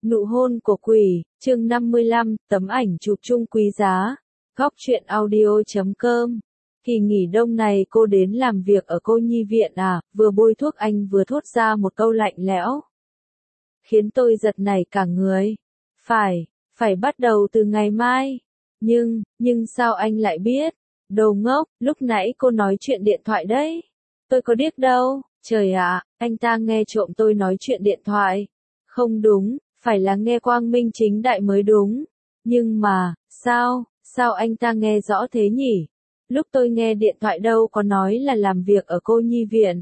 Nụ hôn của quỷ, chương 55, tấm ảnh chụp chung quý giá. Góc truyện audio.com. Kỳ nghỉ đông này cô đến làm việc ở cô nhi viện à? Vừa bôi thuốc anh vừa thốt ra một câu lạnh lẽo, khiến tôi giật nảy cả người. Phải bắt đầu từ ngày mai. Nhưng sao anh lại biết? Đồ ngốc, lúc nãy cô nói chuyện điện thoại đấy. Tôi có điếc đâu. Trời ạ, anh ta nghe trộm tôi nói chuyện điện thoại. Không đúng, phải là nghe quang minh chính đại mới đúng. Nhưng mà, sao anh ta nghe rõ thế nhỉ? Lúc tôi nghe điện thoại đâu có nói là làm việc ở cô nhi viện.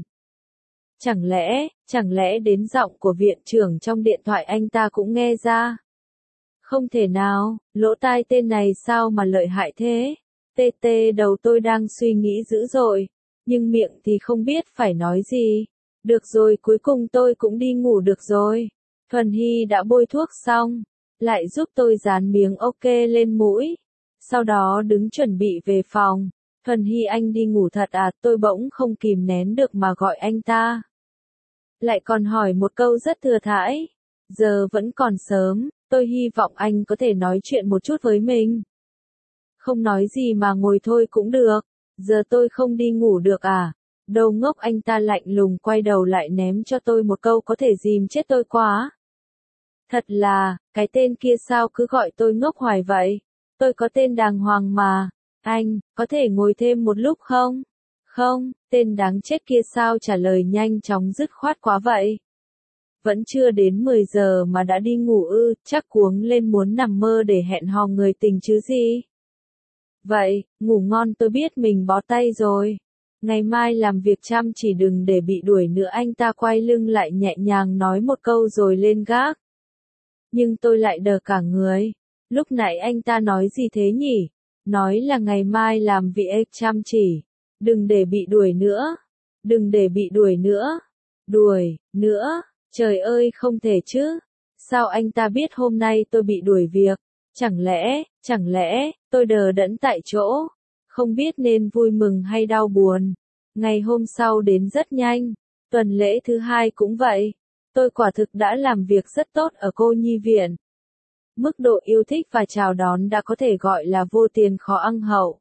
Chẳng lẽ đến giọng của viện trưởng trong điện thoại anh ta cũng nghe ra? Không thể nào, lỗ tai tên này sao mà lợi hại thế? Đầu tôi đang suy nghĩ dữ dội, nhưng miệng thì không biết phải nói gì. Được rồi, cuối cùng tôi cũng đi ngủ được rồi. Thuần Hy đã bôi thuốc xong, lại giúp tôi dán miếng ok lên mũi. Sau đó đứng chuẩn bị về phòng. Thuần Hy, anh đi ngủ thật à? Tôi bỗng không kìm nén được mà gọi anh ta. Lại còn hỏi một câu rất thừa thãi. Giờ vẫn còn sớm, tôi hy vọng anh có thể nói chuyện một chút với mình. Không nói gì mà ngồi thôi cũng được. Giờ tôi không đi ngủ được à? Đầu ngốc, anh ta lạnh lùng quay đầu lại ném cho tôi một câu có thể dìm chết tôi quá. Thật là, cái tên kia sao cứ gọi tôi ngốc hoài vậy? Tôi có tên đàng hoàng mà. Anh, có thể ngồi thêm một lúc không? Không, tên đáng chết kia sao trả lời nhanh chóng dứt khoát quá vậy? Vẫn chưa đến 10 giờ mà đã đi ngủ ư? Chắc cuống lên muốn nằm mơ để hẹn hò người tình chứ gì? Vậy, ngủ ngon, tôi biết mình bó tay rồi. Ngày mai làm việc chăm chỉ đừng để bị đuổi nữa. Anh ta quay lưng lại nhẹ nhàng nói một câu rồi lên gác. Nhưng tôi lại đờ cả người. Lúc nãy anh ta nói gì thế nhỉ? Nói là ngày mai làm việc chăm chỉ. Đừng để bị đuổi nữa. Đừng để bị đuổi nữa. Đuổi, nữa. Trời ơi, không thể chứ. Sao anh ta biết hôm nay tôi bị đuổi việc? Chẳng lẽ, tôi đờ đẫn tại chỗ. Không biết nên vui mừng hay đau buồn. Ngày hôm sau đến rất nhanh. Tuần lễ thứ hai cũng vậy. Tôi quả thực đã làm việc rất tốt ở cô nhi viện. Mức độ yêu thích và chào đón đã có thể gọi là vô tiền khó ăn hậu.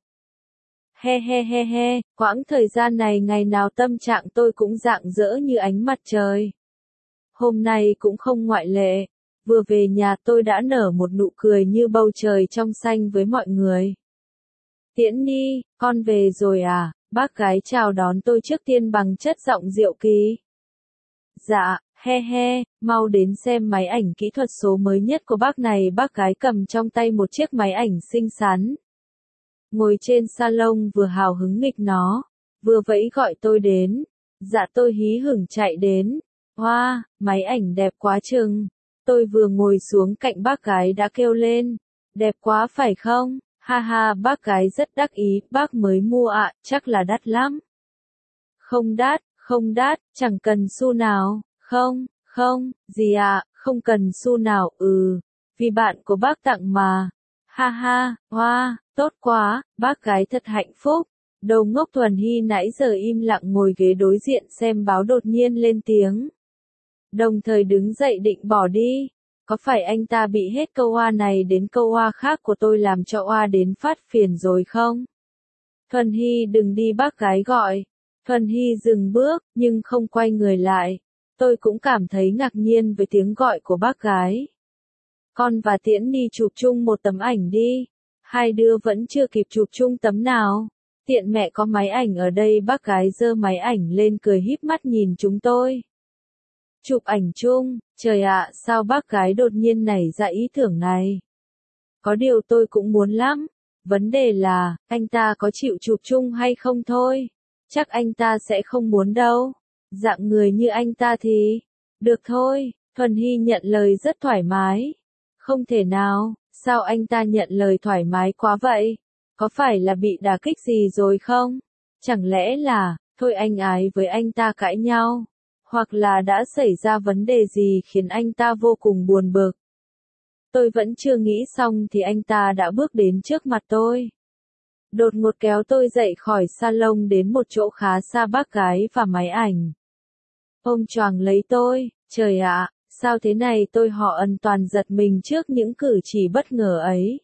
He, quãng thời gian này ngày nào tâm trạng tôi cũng rạng rỡ như ánh mặt trời. Hôm nay cũng không ngoại lệ. Vừa về nhà tôi đã nở một nụ cười như bầu trời trong xanh với mọi người. Tiễn Nhi, con về rồi à? Bác gái chào đón tôi trước tiên bằng chất giọng diệu kỳ. Dạ, he, mau đến xem máy ảnh kỹ thuật số mới nhất của bác này. Bác gái cầm trong tay một chiếc máy ảnh xinh xắn. Ngồi trên salon vừa hào hứng nghịch nó, vừa vẫy gọi tôi đến. Dạ, tôi hí hửng chạy đến. Wow, máy ảnh đẹp quá chừng. Tôi vừa ngồi xuống cạnh bác gái đã kêu lên. Đẹp quá phải không? Ha, bác gái rất đắc ý. Bác mới mua ạ, chắc là đắt lắm. Không đắt, chẳng cần xu nào. Không, gì ạ, không cần xu nào, vì bạn của bác tặng mà. Ha, wow, tốt quá, bác gái thật hạnh phúc. Đầu ngốc. Thuần Hy nãy giờ im lặng ngồi ghế đối diện xem báo đột nhiên lên tiếng. Đồng thời đứng dậy định bỏ đi. Có phải anh ta bị hết câu oa này đến câu oa khác của tôi làm cho oa đến phát phiền rồi không? Thuần Hy đừng đi, bác gái gọi. Thuần Hy dừng bước, nhưng không quay người lại. Tôi cũng cảm thấy ngạc nhiên với tiếng gọi của bác gái. Con và Tiễn Nhi chụp chung một tấm ảnh đi. Hai đứa vẫn chưa kịp chụp chung tấm nào. Tiện mẹ có máy ảnh ở đây. Bác gái giơ máy ảnh lên cười híp mắt nhìn chúng tôi. Chụp ảnh chung, trời ạ, sao bác gái đột nhiên nảy ra ý tưởng này? Có điều tôi cũng muốn lắm. Vấn đề là, anh ta có chịu chụp chung hay không thôi. Chắc anh ta sẽ không muốn đâu. Dạng người như anh ta thì, được thôi. Thuần Hy nhận lời rất thoải mái. Không thể nào, sao anh ta nhận lời thoải mái quá vậy? Có phải là bị đả kích gì rồi không? Chẳng lẽ là, thôi anh ái với anh ta cãi nhau? Hoặc là đã xảy ra vấn đề gì khiến anh ta vô cùng buồn bực? Tôi vẫn chưa nghĩ xong thì anh ta đã bước đến trước mặt tôi. Đột ngột kéo tôi dậy khỏi salon đến một chỗ khá xa bác gái và máy ảnh. Ôm choàng lấy tôi, trời ạ, Sao thế này tôi họ Ân toàn giật mình trước những cử chỉ bất ngờ ấy.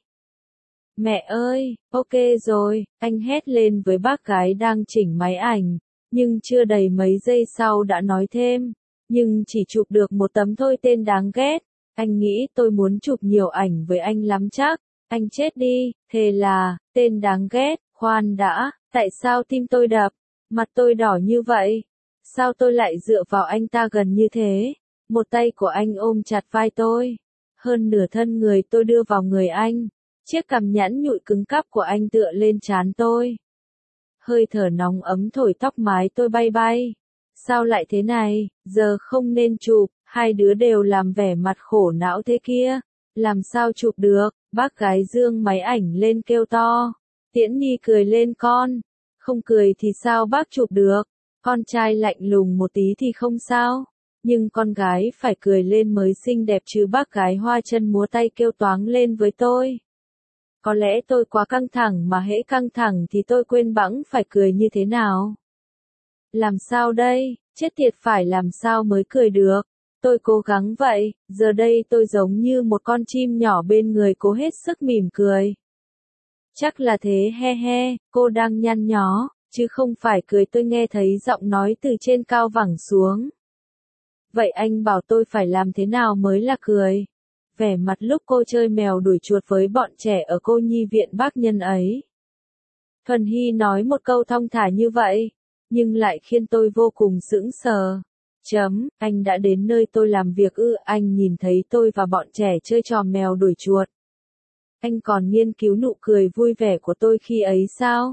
Mẹ ơi, ok rồi, anh hét lên với bác gái đang chỉnh máy ảnh, nhưng chưa đầy mấy giây sau đã nói thêm, nhưng chỉ chụp được một tấm thôi tên đáng ghét, anh nghĩ tôi muốn chụp nhiều ảnh với anh lắm chắc, anh chết đi, thế là, tên đáng ghét, khoan đã, tại sao tim tôi đập, mặt tôi đỏ như vậy, sao tôi lại dựa vào anh ta gần như thế, một tay của anh ôm chặt vai tôi, hơn nửa thân người tôi đưa vào người anh. Chiếc cằm nhẵn nhụi cứng cáp của anh tựa lên trán tôi. Hơi thở nóng ấm thổi tóc mái tôi bay bay. Sao lại thế này, giờ không nên chụp, hai đứa đều làm vẻ mặt khổ não thế kia. Làm sao chụp được, bác gái dương máy ảnh lên kêu to. Tiễn Nhi cười lên con. Không cười thì sao bác chụp được, con trai lạnh lùng một tí thì không sao. Nhưng con gái phải cười lên mới xinh đẹp chứ bác gái hoa chân múa tay kêu toáng lên với tôi. Có lẽ tôi quá căng thẳng mà hễ căng thẳng thì tôi quên bẵng phải cười như thế nào. Làm sao đây, chết tiệt phải làm sao mới cười được. Tôi cố gắng vậy, giờ đây tôi giống như một con chim nhỏ bên người cố hết sức mỉm cười. Chắc là thế he he, cô đang nhăn nhó, chứ không phải cười tôi nghe thấy giọng nói từ trên cao vẳng xuống. Vậy anh bảo tôi phải làm thế nào mới là cười? Vẻ mặt lúc cô chơi mèo đuổi chuột với bọn trẻ ở cô nhi viện bác nhân ấy. Thuần Hy nói một câu thong thả như vậy, nhưng lại khiến tôi vô cùng sững sờ. Anh đã đến nơi tôi làm việc ư? Anh nhìn thấy tôi và bọn trẻ chơi trò mèo đuổi chuột. Anh còn nghiên cứu nụ cười vui vẻ của tôi khi ấy sao?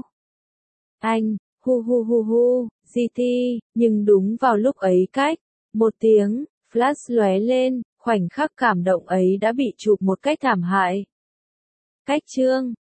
Anh, hu hu hu hu, GT, nhưng đúng vào lúc ấy một tiếng, flash lóe lên. Khoảnh khắc cảm động ấy đã bị chụp một cách thảm hại. Cách chương